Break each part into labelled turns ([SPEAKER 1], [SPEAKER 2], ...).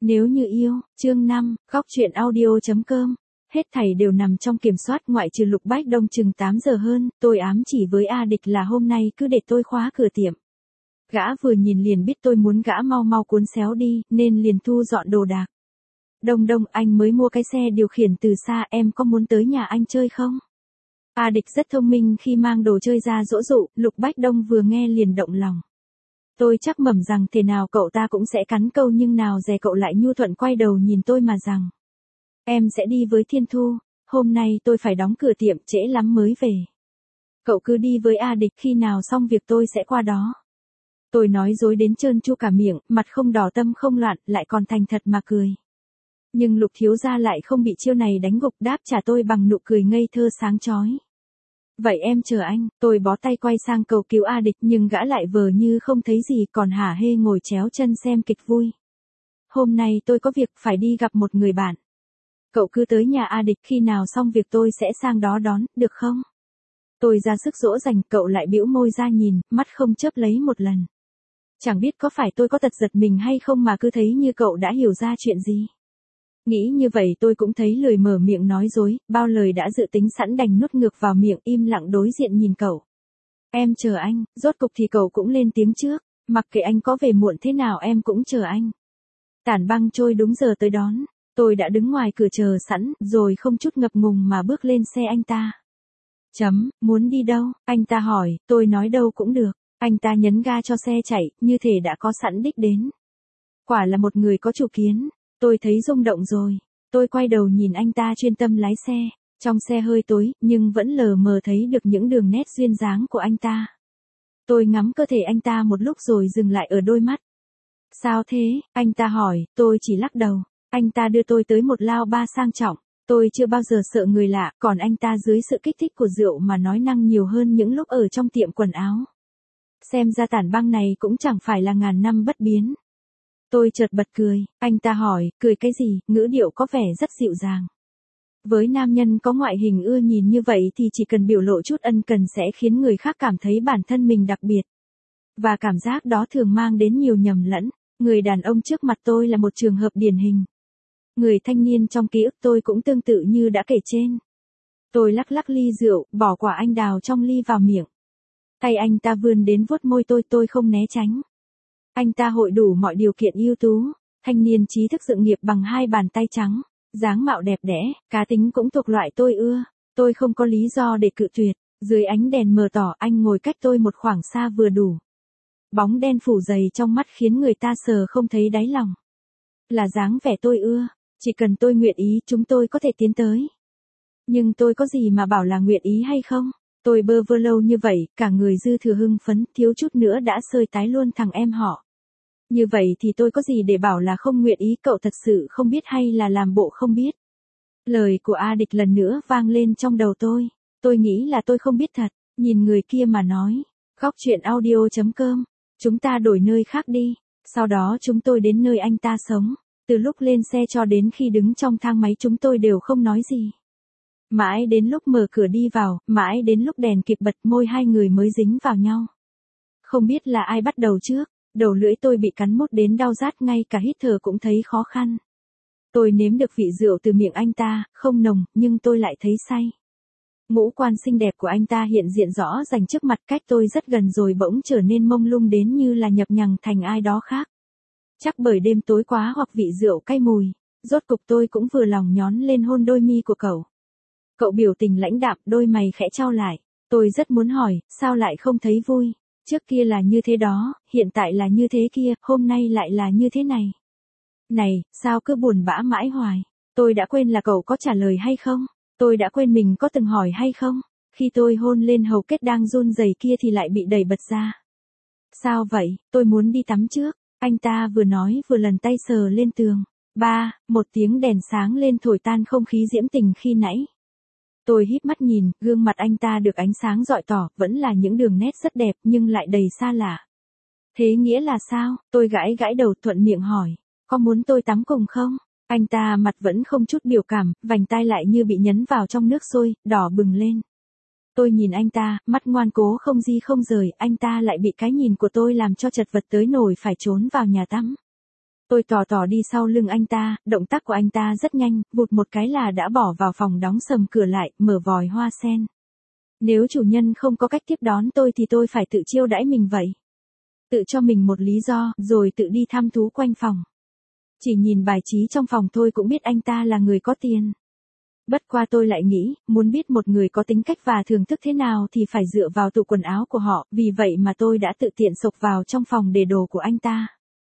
[SPEAKER 1] Nếu như yêu, chương 5, góc truyện audio.com. Hết thảy đều nằm trong kiểm soát ngoại trừ Lục Bách Đông chừng 8 giờ hơn, tôi ám chỉ với A Địch là hôm nay cứ để tôi khóa cửa tiệm. Gã vừa nhìn liền biết tôi muốn gã mau mau cuốn xéo đi, nên liền thu dọn đồ đạc. Đông Đông, anh mới mua cái xe điều khiển từ xa, em có muốn tới nhà anh chơi không? A Địch rất thông minh khi mang đồ chơi ra dỗ dụ, Lục Bách Đông vừa nghe liền động lòng. Tôi chắc mẩm rằng thế nào cậu ta cũng sẽ cắn câu, nhưng nào dè cậu lại nhu thuận quay đầu nhìn tôi mà rằng: em sẽ đi với Thiên Thu, hôm nay tôi phải đóng cửa tiệm trễ lắm mới về. Cậu cứ đi với A Địch, khi nào xong việc tôi sẽ qua đó. Tôi nói dối đến trơn tru cả miệng, mặt không đỏ tâm không loạn, lại còn thành thật mà cười. Nhưng Lục thiếu gia lại không bị chiêu này đánh gục, đáp trả tôi bằng nụ cười ngây thơ sáng chói. Vậy em chờ anh, tôi bó tay quay sang cầu cứu A Địch, nhưng gã lại vờ như không thấy gì, còn hả hê ngồi chéo chân xem kịch vui. Hôm nay tôi có việc phải đi gặp một người bạn. Cậu cứ tới nhà A Địch, khi nào xong việc tôi sẽ sang đó đón, được không? Tôi ra sức dỗ dành, cậu lại bĩu môi ra nhìn, mắt không chớp lấy một lần. Chẳng biết có phải tôi có tật giật mình hay không mà cứ thấy như cậu đã hiểu ra chuyện gì. Nghĩ như vậy tôi cũng thấy lười mở miệng nói dối, bao lời đã dự tính sẵn đành nuốt ngược vào miệng, im lặng đối diện nhìn cậu. Em chờ anh, rốt cục thì cậu cũng lên tiếng trước, mặc kệ anh có về muộn thế nào em cũng chờ anh. Tản băng trôi đúng giờ tới đón, tôi đã đứng ngoài cửa chờ sẵn, rồi không chút ngập ngùng mà bước lên xe anh ta. Muốn đi đâu? Anh ta hỏi, tôi nói đâu cũng được. Anh ta nhấn ga cho xe chạy, như thể đã có sẵn đích đến. Quả là một người có chủ kiến. Tôi thấy rung động rồi. Tôi quay đầu nhìn anh ta chuyên tâm lái xe. Trong xe hơi tối, nhưng vẫn lờ mờ thấy được những đường nét duyên dáng của anh ta. Tôi ngắm cơ thể anh ta một lúc rồi dừng lại ở đôi mắt. Sao thế? Anh ta hỏi, tôi chỉ lắc đầu. Anh ta đưa tôi tới một lao ba sang trọng. Tôi chưa bao giờ sợ người lạ, còn anh ta dưới sự kích thích của rượu mà nói năng nhiều hơn những lúc ở trong tiệm quần áo. Xem ra Tản băng này cũng chẳng phải là ngàn năm bất biến. Tôi chợt bật cười, anh ta hỏi, cười cái gì, ngữ điệu có vẻ rất dịu dàng. Với nam nhân có ngoại hình ưa nhìn như vậy thì chỉ cần biểu lộ chút ân cần sẽ khiến người khác cảm thấy bản thân mình đặc biệt. Và cảm giác đó thường mang đến nhiều nhầm lẫn. Người đàn ông trước mặt tôi là một trường hợp điển hình. Người thanh niên trong ký ức tôi cũng tương tự như đã kể trên. Tôi lắc lắc ly rượu, bỏ quả anh đào trong ly vào miệng. Tay anh ta vươn đến vuốt môi tôi không né tránh. Anh ta hội đủ mọi điều kiện ưu tú, thanh niên trí thức dựng nghiệp bằng hai bàn tay trắng, dáng mạo đẹp đẽ, cá tính cũng thuộc loại tôi ưa. Tôi không có lý do để cự tuyệt. Dưới ánh đèn mờ tỏ, anh ngồi cách tôi một khoảng xa vừa đủ. Bóng đen phủ dày trong mắt khiến người ta sờ không thấy đáy lòng. Là dáng vẻ tôi ưa, chỉ cần tôi nguyện ý chúng tôi có thể tiến tới. Nhưng tôi có gì mà bảo là nguyện ý hay không? Tôi bơ vơ lâu như vậy, cả người dư thừa hưng phấn, thiếu chút nữa đã sơi tái luôn thằng em họ. Như vậy thì tôi có gì để bảo là không nguyện ý, cậu thật sự không biết hay là làm bộ không biết? Lời của A Địch lần nữa vang lên trong đầu tôi. Tôi nghĩ là tôi không biết thật, nhìn người kia mà nói. Góc truyện audio.com. Chúng ta đổi nơi khác đi. Sau đó chúng tôi đến nơi anh ta sống. Từ lúc lên xe cho đến khi đứng trong thang máy chúng tôi đều không nói gì. Mãi đến lúc mở cửa đi vào, mãi đến lúc đèn kịp bật, môi hai người mới dính vào nhau. Không biết là ai bắt đầu trước, đầu lưỡi tôi bị cắn mốt đến đau rát, ngay cả hít thở cũng thấy khó khăn. Tôi nếm được vị rượu từ miệng anh ta, không nồng, nhưng tôi lại thấy say. Ngũ quan xinh đẹp của anh ta hiện diện rõ ràng trước mặt, cách tôi rất gần rồi bỗng trở nên mông lung đến như là nhập nhằng thành ai đó khác. Chắc bởi đêm tối quá hoặc vị rượu cay mùi, rốt cục tôi cũng vừa lòng nhón lên hôn đôi mi của cậu. Cậu biểu tình lãnh đạm, đôi mày khẽ chau lại. Tôi rất muốn hỏi, sao lại không thấy vui? Trước kia là như thế đó, hiện tại là như thế kia, hôm nay lại là như thế này. Này, sao cứ buồn bã mãi hoài? Tôi đã quên là cậu có trả lời hay không? Tôi đã quên mình có từng hỏi hay không? Khi tôi hôn lên hầu kết đang run rẩy kia thì lại bị đẩy bật ra. Sao vậy? Tôi muốn đi tắm trước. Anh ta vừa nói vừa lần tay sờ lên tường. Một tiếng đèn sáng lên thổi tan không khí diễm tình khi nãy. Tôi híp mắt nhìn, gương mặt anh ta được ánh sáng rọi tỏ, vẫn là những đường nét rất đẹp nhưng lại đầy xa lạ. Thế nghĩa là sao? Tôi gãi gãi đầu thuận miệng hỏi. Có muốn tôi tắm cùng không? Anh ta mặt vẫn không chút biểu cảm, vành tai lại như bị nhấn vào trong nước sôi, đỏ bừng lên. Tôi nhìn anh ta, mắt ngoan cố không di không rời, anh ta lại bị cái nhìn của tôi làm cho chật vật tới nổi phải trốn vào nhà tắm. Tôi tò tò đi sau lưng anh ta, động tác của anh ta rất nhanh, vụt một cái là đã bỏ vào phòng đóng sầm cửa lại, mở vòi hoa sen. Nếu chủ nhân không có cách tiếp đón tôi thì tôi phải tự chiêu đãi mình vậy. Tự cho mình một lý do, rồi tự đi thăm thú quanh phòng. Chỉ nhìn bài trí trong phòng thôi cũng biết anh ta là người có tiền. Bất qua tôi lại nghĩ, muốn biết một người có tính cách và thưởng thức thế nào thì phải dựa vào tủ quần áo của họ, vì vậy mà tôi đã tự tiện xộc vào trong phòng để đồ của anh ta.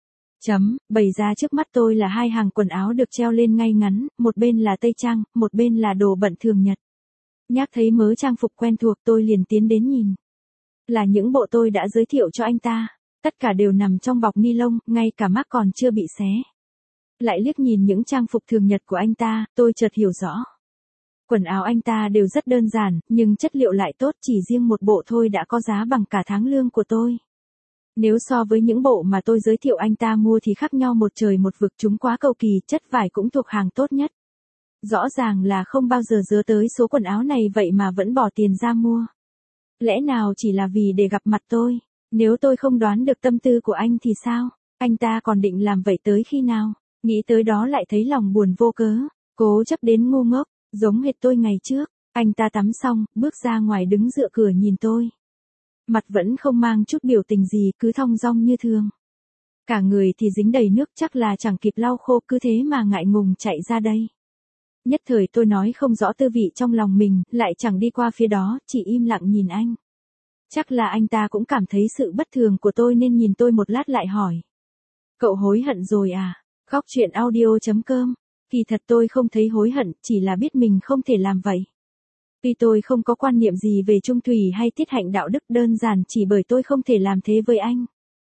[SPEAKER 1] Bày ra trước mắt tôi là hai hàng quần áo được treo lên ngay ngắn, một bên là tây trang, một bên là đồ bận thường nhật. Nhắc thấy mớ trang phục quen thuộc tôi liền tiến đến nhìn. Là những bộ tôi đã giới thiệu cho anh ta, tất cả đều nằm trong bọc ni lông, ngay cả mác còn chưa bị xé. Lại liếc nhìn những trang phục thường nhật của anh ta, tôi chợt hiểu rõ. Quần áo anh ta đều rất đơn giản, nhưng chất liệu lại tốt, chỉ riêng một bộ thôi đã có giá bằng cả tháng lương của tôi. Nếu so với những bộ mà tôi giới thiệu anh ta mua thì khác nhau một trời một vực, chúng quá cầu kỳ, chất vải cũng thuộc hàng tốt nhất. Rõ ràng là không bao giờ nhớ tới số quần áo này vậy mà vẫn bỏ tiền ra mua. Lẽ nào chỉ là vì để gặp mặt tôi? Nếu tôi không đoán được tâm tư của anh thì sao? Anh ta còn định làm vậy tới khi nào? Nghĩ tới đó lại thấy lòng buồn vô cớ. Cố chấp đến ngu ngốc, giống hệt tôi ngày trước. Anh ta tắm xong, bước ra ngoài đứng dựa cửa nhìn tôi. Mặt vẫn không mang chút biểu tình gì, cứ thong dong như thường. Cả người thì dính đầy nước, chắc là chẳng kịp lau khô, cứ thế mà ngại ngùng chạy ra đây. Nhất thời tôi nói không rõ tư vị trong lòng mình, lại chẳng đi qua phía đó, chỉ im lặng nhìn anh. Chắc là anh ta cũng cảm thấy sự bất thường của tôi nên nhìn tôi một lát lại hỏi. Cậu hối hận rồi à? Góc truyện audio.com. Kỳ thật tôi không thấy hối hận, chỉ là biết mình không thể làm vậy. Tuy tôi không có quan niệm gì về trung thủy hay tiết hạnh đạo đức, đơn giản chỉ bởi tôi không thể làm thế với anh.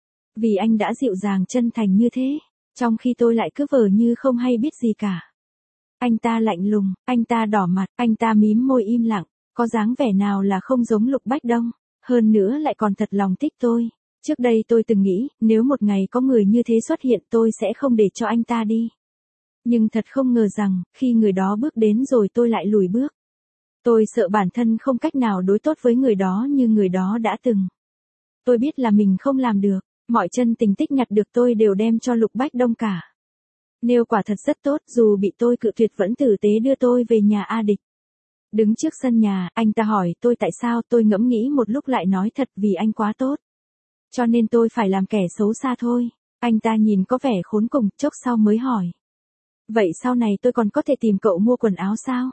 [SPEAKER 1] Vì anh đã dịu dàng chân thành như thế, trong khi tôi lại cứ vờ như không hay biết gì cả. Anh ta lạnh lùng, anh ta đỏ mặt, anh ta mím môi im lặng, có dáng vẻ nào là không giống Lục Bách Đông, hơn nữa lại còn thật lòng thích tôi. Trước đây tôi từng nghĩ, nếu một ngày có người như thế xuất hiện tôi sẽ không để cho anh ta đi. Nhưng thật không ngờ rằng, khi người đó bước đến rồi tôi lại lùi bước. Tôi sợ bản thân không cách nào đối tốt với người đó như người đó đã từng. Tôi biết là mình không làm được, mọi chân tình tích nhặt được tôi đều đem cho Lục Bách Đông cả. Nêu quả thật rất tốt, dù bị tôi cự tuyệt vẫn tử tế đưa tôi về nhà A Địch. Đứng trước sân nhà, anh ta hỏi tôi tại sao, tôi ngẫm nghĩ một lúc lại nói thật, vì anh quá tốt. Cho nên tôi phải làm kẻ xấu xa thôi. Anh ta nhìn có vẻ khốn cùng, chốc sau mới hỏi. Vậy sau này tôi còn có thể tìm cậu mua quần áo sao?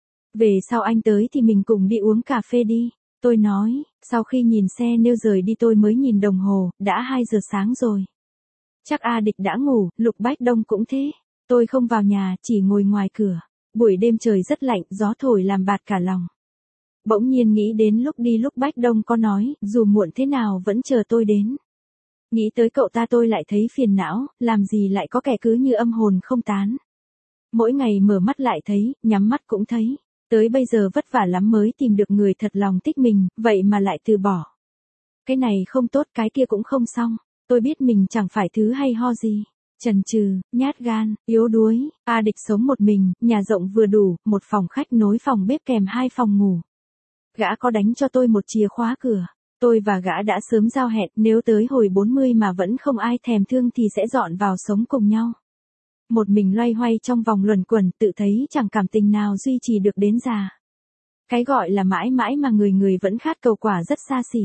[SPEAKER 1] Về sau anh tới thì mình cùng đi uống cà phê đi. Tôi nói, sau khi nhìn xe nêu rời đi tôi mới nhìn đồng hồ, đã 2 giờ sáng rồi. Chắc A Địch đã ngủ, Lục Bách Đông cũng thế. Tôi không vào nhà, chỉ ngồi ngoài cửa. Buổi đêm trời rất lạnh, gió thổi làm bạt cả lòng. Bỗng nhiên nghĩ đến lúc đi Lục Bách Đông có nói, dù muộn thế nào vẫn chờ tôi đến. Nghĩ tới cậu ta tôi lại thấy phiền não, làm gì lại có kẻ cứ như âm hồn không tán. Mỗi ngày mở mắt lại thấy, nhắm mắt cũng thấy. Tới bây giờ vất vả lắm mới tìm được người thật lòng thích mình, vậy mà lại từ bỏ. Cái này không tốt, cái kia cũng không xong. Tôi biết mình chẳng phải thứ hay ho gì. Chần chừ, nhát gan, yếu đuối. A Địch sống một mình, nhà rộng vừa đủ, một phòng khách nối phòng bếp kèm 2 phòng ngủ. Gã có đánh cho tôi một chìa khóa cửa. Tôi và gã đã sớm giao hẹn, nếu tới hồi 40 mà vẫn không ai thèm thương thì sẽ dọn vào sống cùng nhau. Một mình loay hoay trong vòng luẩn quẩn, tự thấy chẳng cảm tình nào duy trì được đến già. Cái gọi là mãi mãi mà người người vẫn khát cầu quả rất xa xỉ.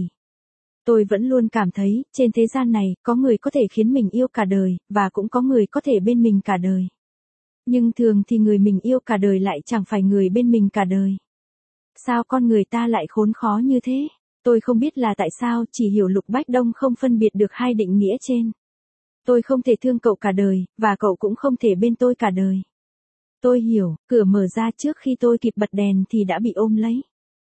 [SPEAKER 1] Tôi vẫn luôn cảm thấy, trên thế gian này, có người có thể khiến mình yêu cả đời, và cũng có người có thể bên mình cả đời. Nhưng thường thì người mình yêu cả đời lại chẳng phải người bên mình cả đời. Sao con người ta lại khốn khó như thế? Tôi không biết là tại sao, chỉ hiểu Lục Bách Đông không phân biệt được hai định nghĩa trên. Tôi không thể thương cậu cả đời, và cậu cũng không thể bên tôi cả đời. Tôi hiểu, cửa mở ra trước khi tôi kịp bật đèn thì đã bị ôm lấy.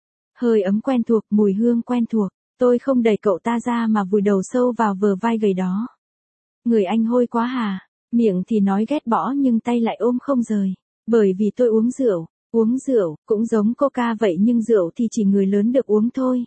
[SPEAKER 1] Hơi ấm quen thuộc, mùi hương quen thuộc. Tôi không đẩy cậu ta ra mà vùi đầu sâu vào bờ vai gầy đó. Người anh hôi quá hà, miệng thì nói ghét bỏ nhưng tay lại ôm không rời. Bởi vì tôi uống rượu, cũng giống coca vậy nhưng rượu thì chỉ người lớn được uống thôi.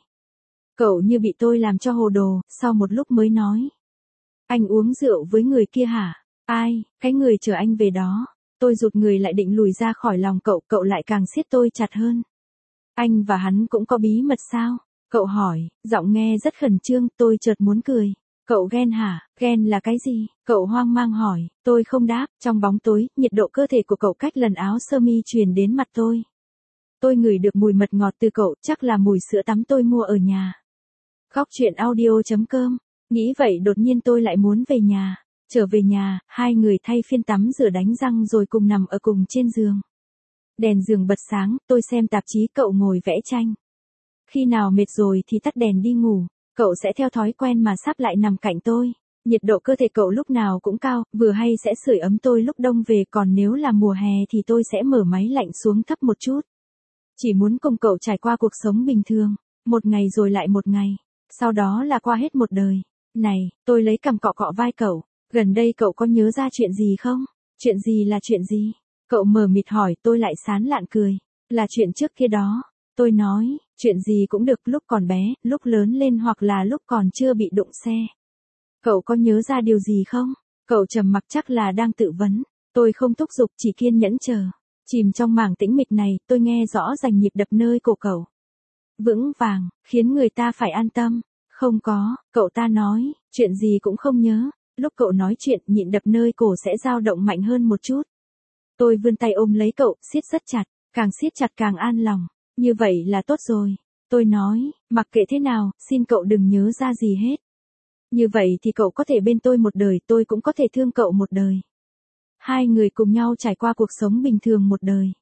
[SPEAKER 1] Cậu như bị tôi làm cho hồ đồ, sau một lúc mới nói. Anh uống rượu với người kia hả? Ai, cái người chở anh về đó. Tôi rụt người lại định lùi ra khỏi lòng cậu, cậu lại càng siết tôi chặt hơn. Anh và hắn cũng có bí mật sao? Cậu hỏi, giọng nghe rất khẩn trương, tôi chợt muốn cười. Cậu ghen hả? Ghen là cái gì? Cậu hoang mang hỏi, tôi không đáp, trong bóng tối, nhiệt độ cơ thể của cậu cách lần áo sơ mi truyền đến mặt tôi. Tôi ngửi được mùi mật ngọt từ cậu, chắc là mùi sữa tắm tôi mua ở nhà. Góc chuyện audio.com. Nghĩ vậy đột nhiên tôi lại muốn về nhà. Trở về nhà, hai người thay phiên tắm rửa đánh răng rồi cùng nằm ở cùng trên giường. Đèn giường bật sáng, tôi xem tạp chí, cậu ngồi vẽ tranh. Khi nào mệt rồi thì tắt đèn đi ngủ, cậu sẽ theo thói quen mà sắp lại nằm cạnh tôi. Nhiệt độ cơ thể cậu lúc nào cũng cao, vừa hay sẽ sưởi ấm tôi lúc đông về, còn nếu là mùa hè thì tôi sẽ mở máy lạnh xuống thấp một chút. Chỉ muốn cùng cậu trải qua cuộc sống bình thường, một ngày rồi lại một ngày, sau đó là qua hết một đời. Này, tôi lấy cằm cọ cọ vai cậu, gần đây cậu có nhớ ra chuyện gì không? Chuyện gì là chuyện gì? Cậu mờ mịt hỏi, tôi lại sán lạn cười. Là chuyện trước kia đó. Tôi nói, chuyện gì cũng được, lúc còn bé, lúc lớn lên hoặc là lúc còn chưa bị đụng xe. Cậu có nhớ ra điều gì không? Cậu trầm mặc, chắc là đang tự vấn. Tôi không thúc giục, chỉ kiên nhẫn chờ. Chìm trong mảng tĩnh mịch này, tôi nghe rõ rành nhịp đập nơi cổ cậu. Vững vàng, khiến người ta phải an tâm. Không có, cậu ta nói, chuyện gì cũng không nhớ. Lúc cậu nói chuyện, nhịp đập nơi cổ sẽ dao động mạnh hơn một chút. Tôi vươn tay ôm lấy cậu, siết rất chặt, càng siết chặt càng an lòng. Như vậy là tốt rồi. Tôi nói, mặc kệ thế nào, xin cậu đừng nhớ ra gì hết. Như vậy thì cậu có thể bên tôi một đời, tôi cũng có thể thương cậu một đời. Hai người cùng nhau trải qua cuộc sống bình thường một đời.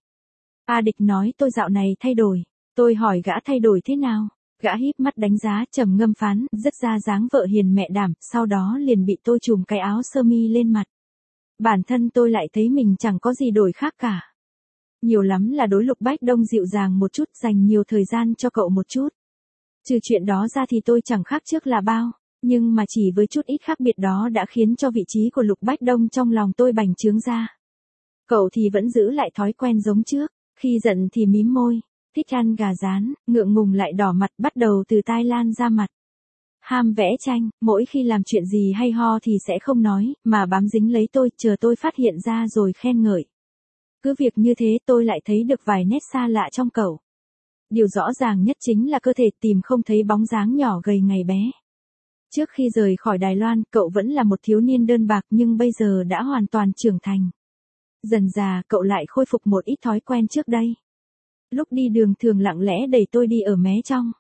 [SPEAKER 1] A Địch nói tôi dạo này thay đổi. Tôi hỏi gã thay đổi thế nào? Gã híp mắt đánh giá, trầm ngâm phán, rất ra dáng vợ hiền mẹ đảm, sau đó liền bị tôi trùm cái áo sơ mi lên mặt. Bản thân tôi lại thấy mình chẳng có gì đổi khác cả. Nhiều lắm là đối Lục Bách Đông dịu dàng một chút, dành nhiều thời gian cho cậu một chút. Trừ chuyện đó ra thì tôi chẳng khác trước là bao, nhưng mà chỉ với chút ít khác biệt đó đã khiến cho vị trí của Lục Bách Đông trong lòng tôi bành trướng ra. Cậu thì vẫn giữ lại thói quen giống trước, khi giận thì mím môi, thích ăn gà rán, ngượng ngùng lại đỏ mặt, bắt đầu từ tai lan ra mặt. Ham vẽ tranh, mỗi khi làm chuyện gì hay ho thì sẽ không nói, mà bám dính lấy tôi, chờ tôi phát hiện ra rồi khen ngợi. Cứ việc như thế tôi lại thấy được vài nét xa lạ trong cậu. Điều rõ ràng nhất chính là cơ thể, tìm không thấy bóng dáng nhỏ gầy ngày bé. Trước khi rời khỏi Đài Loan, cậu vẫn là một thiếu niên đơn bạc nhưng bây giờ đã hoàn toàn trưởng thành. Dần dà cậu lại khôi phục một ít thói quen trước đây. Lúc đi đường thường lặng lẽ đẩy tôi đi ở mé trong.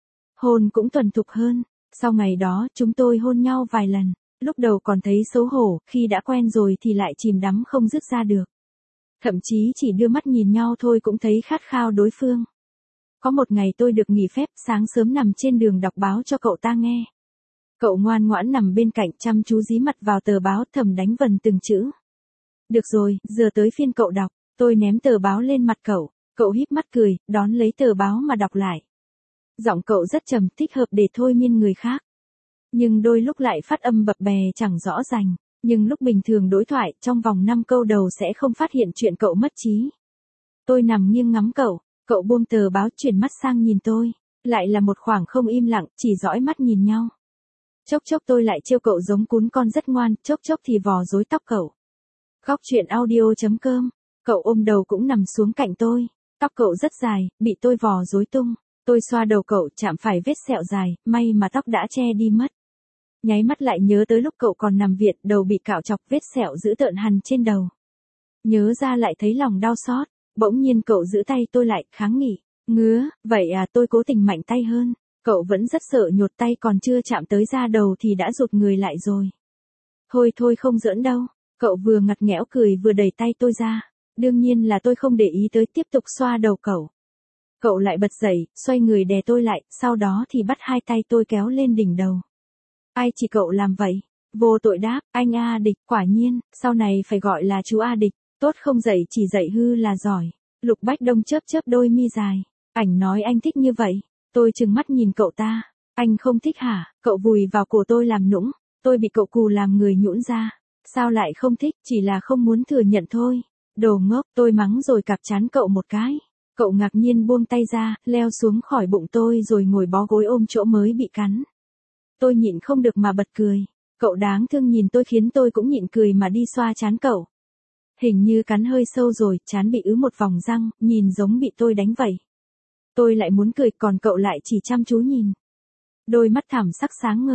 [SPEAKER 1] Hôn cũng thuần thục hơn. Sau ngày đó chúng tôi hôn nhau vài lần. Lúc đầu còn thấy xấu hổ, khi đã quen rồi thì lại chìm đắm không dứt ra được. Thậm chí chỉ đưa mắt nhìn nhau thôi cũng thấy khát khao đối phương. Có một ngày tôi được nghỉ phép, sáng sớm nằm trên đường đọc báo cho cậu ta nghe. Cậu ngoan ngoãn nằm bên cạnh, chăm chú dí mặt vào tờ báo, thầm đánh vần từng chữ. Được rồi, giờ tới phiên cậu đọc. Tôi ném tờ báo lên mặt cậu. Cậu híp mắt cười, đón lấy tờ báo mà đọc lại. Giọng cậu rất trầm, thích hợp để thôi miên người khác. Nhưng đôi lúc lại phát âm bập bè chẳng rõ rành. Nhưng lúc bình thường đối thoại, trong vòng 5 câu đầu sẽ không phát hiện chuyện cậu mất trí. Tôi nằm nghiêng ngắm cậu. Cậu buông tờ báo, chuyển mắt sang nhìn tôi. Lại là một khoảng không im lặng, chỉ dõi mắt nhìn nhau. Chốc chốc tôi lại trêu cậu giống cún con rất ngoan, chốc chốc thì vò rối tóc cậu. Góc chuyện audio.com. Cậu ôm đầu cũng nằm xuống cạnh tôi. Tóc cậu rất dài, bị tôi vò rối tung. Tôi xoa đầu cậu, chạm phải vết sẹo dài, may mà tóc đã che đi mất. Nháy mắt lại nhớ tới lúc cậu còn nằm viện, đầu bị cạo chọc, vết sẹo dữ tợn hằn trên đầu. Nhớ ra lại thấy lòng đau xót. Bỗng nhiên cậu giữ tay tôi lại, kháng nghị. Ngứa, vậy à, tôi cố tình mạnh tay hơn. Cậu vẫn rất sợ, nhột tay còn chưa chạm tới da đầu thì đã rụt người lại rồi. Thôi thôi, không giỡn đâu. Cậu vừa ngặt nghẽo cười vừa đẩy tay tôi ra. Đương nhiên là tôi không để ý tới, tiếp tục xoa đầu cậu. Cậu lại bật dậy, xoay người đè tôi lại, sau đó thì bắt hai tay tôi kéo lên đỉnh đầu. Ai chỉ cậu làm vậy? Vô tội đáp, anh A Địch, quả nhiên, sau này phải gọi là chú A Địch. Tốt không dạy chỉ dạy hư là giỏi. Lục Bách Đông chớp chớp đôi mi dài. Ảnh nói anh thích như vậy. Tôi trừng mắt nhìn cậu ta. Anh không thích hả? Cậu vùi vào cổ tôi làm nũng. Tôi bị cậu cù làm người nhũn ra. Sao lại không thích, chỉ là không muốn thừa nhận thôi. Đồ ngốc, tôi mắng rồi cạp trán cậu một cái. Cậu ngạc nhiên buông tay ra, leo xuống khỏi bụng tôi rồi ngồi bó gối ôm chỗ mới bị cắn. Tôi nhịn không được mà bật cười. Cậu đáng thương nhìn tôi khiến tôi cũng nhịn cười mà đi xoa trán cậu. Hình như cắn hơi sâu rồi, trán bị ứ một vòng răng, nhìn giống bị tôi đánh vậy. Tôi lại muốn cười, còn cậu lại chỉ chăm chú nhìn. Đôi mắt thẳm sắc sáng ngời.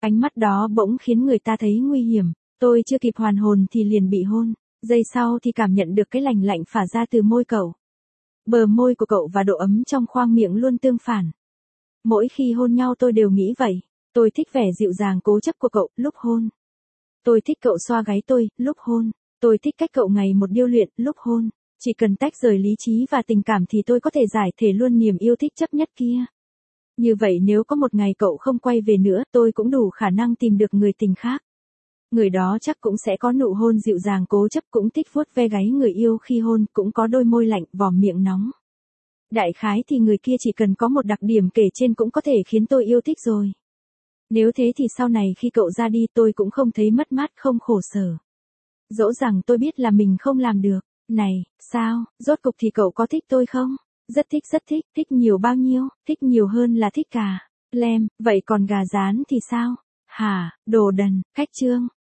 [SPEAKER 1] Ánh mắt đó bỗng khiến người ta thấy nguy hiểm, tôi chưa kịp hoàn hồn thì liền bị hôn, giây sau thì cảm nhận được cái lành lạnh phả ra từ môi cậu. Bờ môi của cậu và độ ấm trong khoang miệng luôn tương phản. Mỗi khi hôn nhau tôi đều nghĩ vậy, tôi thích vẻ dịu dàng cố chấp của cậu lúc hôn. Tôi thích cậu xoa gáy tôi lúc hôn, tôi thích cách cậu ngày một điêu luyện lúc hôn. Chỉ cần tách rời lý trí và tình cảm thì tôi có thể giải thể luôn niềm yêu thích chấp nhất kia. Như vậy nếu có một ngày cậu không quay về nữa, tôi cũng đủ khả năng tìm được người tình khác. Người đó chắc cũng sẽ có nụ hôn dịu dàng cố chấp, cũng thích vuốt ve gáy người yêu khi hôn, cũng có đôi môi lạnh, vòm miệng nóng. Đại khái thì người kia chỉ cần có một đặc điểm kể trên cũng có thể khiến tôi yêu thích rồi. Nếu thế thì sau này khi cậu ra đi tôi cũng không thấy mất mát, không khổ sở. Dẫu rằng tôi biết là mình không làm được. Này, sao, rốt cục thì cậu có thích tôi không? Rất thích, thích nhiều bao nhiêu, thích nhiều hơn là thích cả. Lem, vậy còn gà rán thì sao? Hả, đồ đần, khách trương.